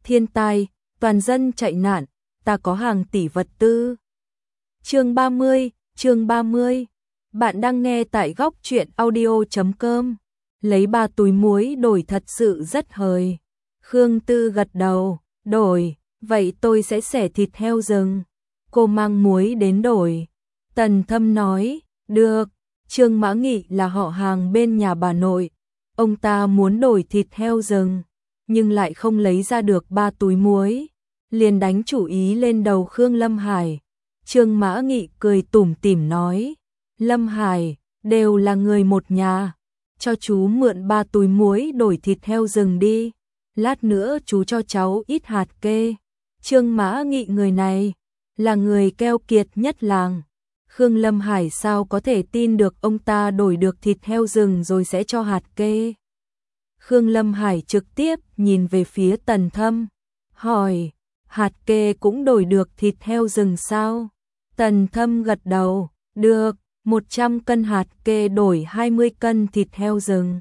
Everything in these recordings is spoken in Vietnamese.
thiên tai, toàn dân chạy nạn, ta có hàng tỷ vật tư. Chương 30. Bạn đang nghe tại góc truyện audio.com. Lấy 3 túi muối đổi thật sự rất hời. Khương Tư gật đầu, đổi, vậy tôi sẽ xẻ thịt heo rừng. Cô mang muối đến đổi. Tần Thâm nói, được. Trương Mã Nghị là họ hàng bên nhà bà nội. Ông ta muốn đổi thịt heo rừng, nhưng lại không lấy ra được 3 túi muối. Liền đánh chủ ý lên đầu Khương Lâm Hải. Trương Mã Nghị cười tủm tỉm nói, Lâm Hải, đều là người một nhà. Cho chú mượn 3 túi muối đổi thịt heo rừng đi. Lát nữa chú cho cháu ít hạt kê. Trương Mã Nghị người này là người keo kiệt nhất làng. Khương Lâm Hải sao có thể tin được ông ta đổi được thịt heo rừng rồi sẽ cho hạt kê. Khương Lâm Hải trực tiếp nhìn về phía Tần Thâm, hỏi, hạt kê cũng đổi được thịt heo rừng sao? Tần Thâm gật đầu, được, 100 cân hạt kê đổi 20 cân thịt heo rừng.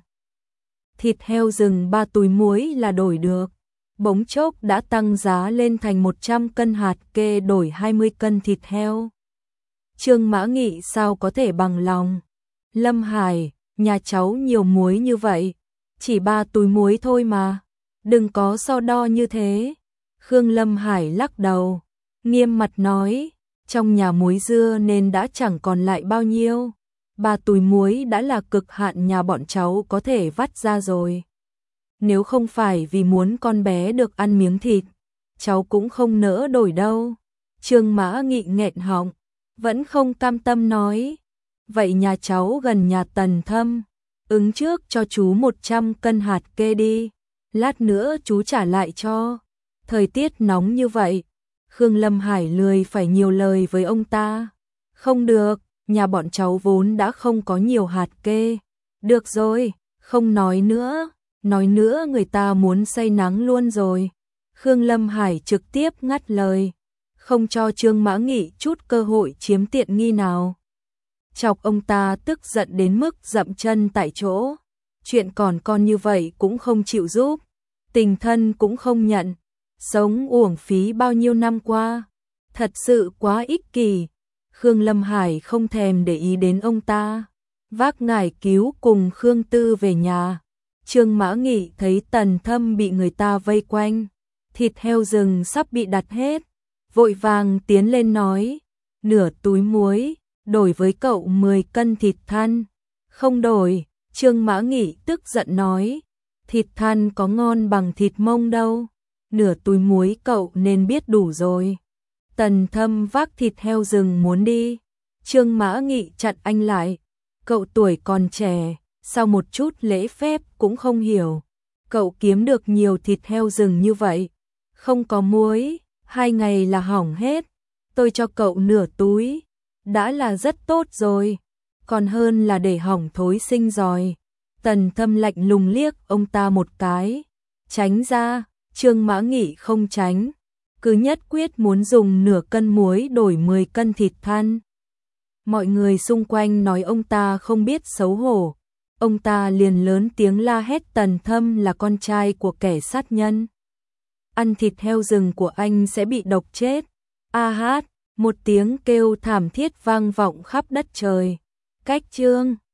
Thịt heo rừng 3 túi muối là đổi được. Bỗng chốc đã tăng giá lên thành 100 cân hạt kê đổi 20 cân thịt heo. Trương Mã Nghị sao có thể bằng lòng? Lâm Hải, nhà cháu nhiều muối như vậy, chỉ 3 túi muối thôi mà, đừng có so đo như thế. Khương Lâm Hải lắc đầu, nghiêm mặt nói, trong nhà muối dưa nên đã chẳng còn lại bao nhiêu. 3 túi muối đã là cực hạn nhà bọn cháu có thể vắt ra rồi. Nếu không phải vì muốn con bé được ăn miếng thịt, cháu cũng không nỡ đổi đâu. Trương Mã Nghị nghẹn họng, vẫn không cam tâm nói, vậy nhà cháu gần nhà Tần Thâm, ứng trước cho chú 100 cân hạt kê đi, lát nữa chú trả lại cho. Thời tiết nóng như vậy, Khương Lâm Hải lười phải nhiều lời với ông ta. Không được, nhà bọn cháu vốn đã không có nhiều hạt kê. Được rồi, không nói nữa người ta muốn say nắng luôn rồi. Khương Lâm Hải trực tiếp ngắt lời, không cho Trương Mã Nghị chút cơ hội chiếm tiện nghi nào. Chọc ông ta tức giận đến mức dậm chân tại chỗ. Chuyện còn con như vậy cũng không chịu giúp, tình thân cũng không nhận, sống uổng phí bao nhiêu năm qua, thật sự quá ích kỷ. Khương Lâm Hải không thèm để ý đến ông ta, vác ngải cứu cùng Khương Tư về nhà. Trương Mã Nghị thấy Tần Thâm bị người ta vây quanh, thịt heo rừng sắp bị đặt hết, vội vàng tiến lên nói, nửa túi muối, đổi với cậu 10 cân thịt thăn. Không đổi, Trương Mã Nghị tức giận nói, thịt thăn có ngon bằng thịt mông đâu, nửa túi muối cậu nên biết đủ rồi. Tần Thâm vác thịt heo rừng muốn đi, Trương Mã Nghị chặn anh lại, cậu tuổi còn trẻ, sao một chút lễ phép cũng không hiểu, cậu kiếm được nhiều thịt heo rừng như vậy, không có muối, 2 ngày là hỏng hết, tôi cho cậu nửa túi, đã là rất tốt rồi, còn hơn là để hỏng thối sinh rồi. Tần Thâm lạnh lùng liếc ông ta một cái, tránh ra. Trương Mã Nghị không tránh, cứ nhất quyết muốn dùng nửa cân muối đổi 10 cân thịt than. Mọi người xung quanh nói ông ta không biết xấu hổ, ông ta liền lớn tiếng la hét Tần Thâm là con trai của kẻ sát nhân. Ăn thịt heo rừng của anh sẽ bị độc chết. A hát, một tiếng kêu thảm thiết vang vọng khắp đất trời. Cách chương